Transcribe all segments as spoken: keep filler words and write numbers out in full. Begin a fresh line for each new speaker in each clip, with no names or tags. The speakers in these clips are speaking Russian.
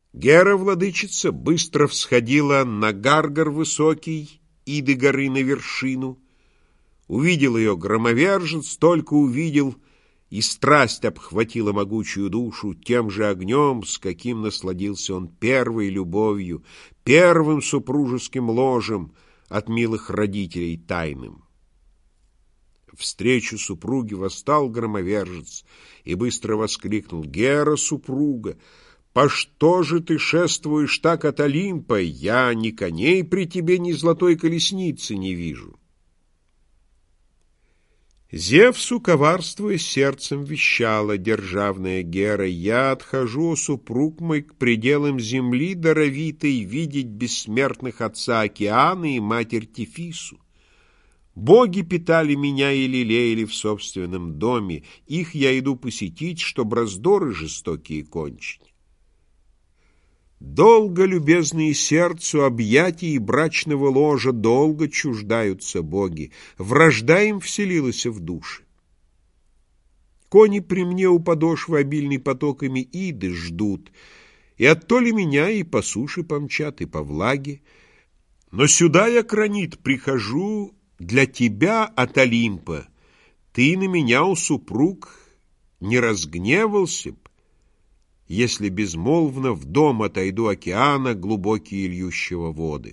Гера, владычица, быстро всходила на Гаргар высокий, Иды горы на вершину. Увидел ее громовержец, только увидел, и страсть обхватила могучую душу тем же огнем, с каким насладился он первой любовью, первым супружеским ложем от милых родителей тайным. Встречу супруги восстал громовержец и быстро воскликнул: «Гера, супруга, по что же ты шествуешь так от Олимпа? Я ни коней при тебе, ни золотой колесницы не вижу». Зевсу, коварствуя, сердцем вещала державная Гера: «Я отхожу, о супруг мой, к пределам земли даровитой, видеть бессмертных отца Океана и матерь Тефису. Боги питали меня и лелеяли в собственном доме, их я иду посетить, чтоб раздоры жестокие кончить. Долго, любезные сердцу, объятий и брачного ложа, долго чуждаются боги, вражда им вселилась в души. Кони при мне у подошвы обильной потоками Иды ждут, и оттоли меня и по суше помчат, и по влаге. Но сюда я, Кранит, прихожу для тебя от Олимпа. Ты на меня, у супруг, не разгневался б, если безмолвно в дом отойду океана, глубокие льющего воды».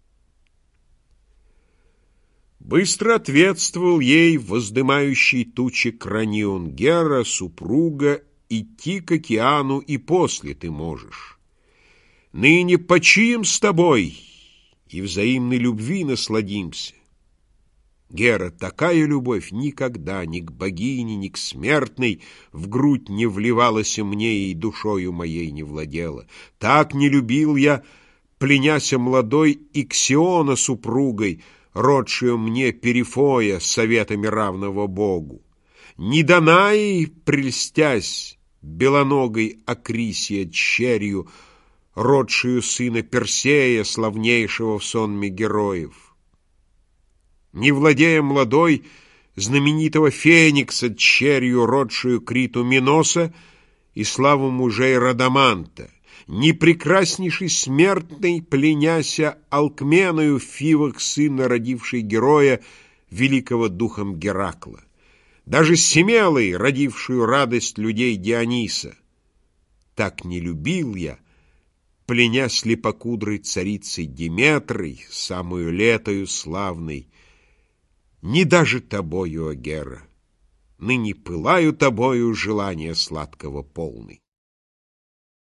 Быстро ответствовал ей воздымающий тучи Кранион: «Гера, супруга, идти к океану и после ты можешь. Ныне почием с тобой и взаимной любви насладимся. Гера, такая любовь никогда ни к богине, ни к смертной в грудь не вливалась мне и душою моей не владела. Так не любил я, пленяся молодой Иксиона супругой, родшую мне Перифоя советами равного богу. Не Данаи, прельстясь, белоногой Акрисия черью, родшую сына Персея, славнейшего в сонме героев. Не владея молодой знаменитого Феникса черью, родшую Криту Миноса и славу мужей Радаманта, не прекраснейший смертный, пленяся Алкменою в Фивах сына, родившей героя, великого духом Геракла, даже Семелой, родившую радость людей Диониса. Так не любил я, пленя слепокудрой царицей Диметрой, самую летою славной, ни даже тобою, о Гера, ныне пылаю тобою желания сладкого полный».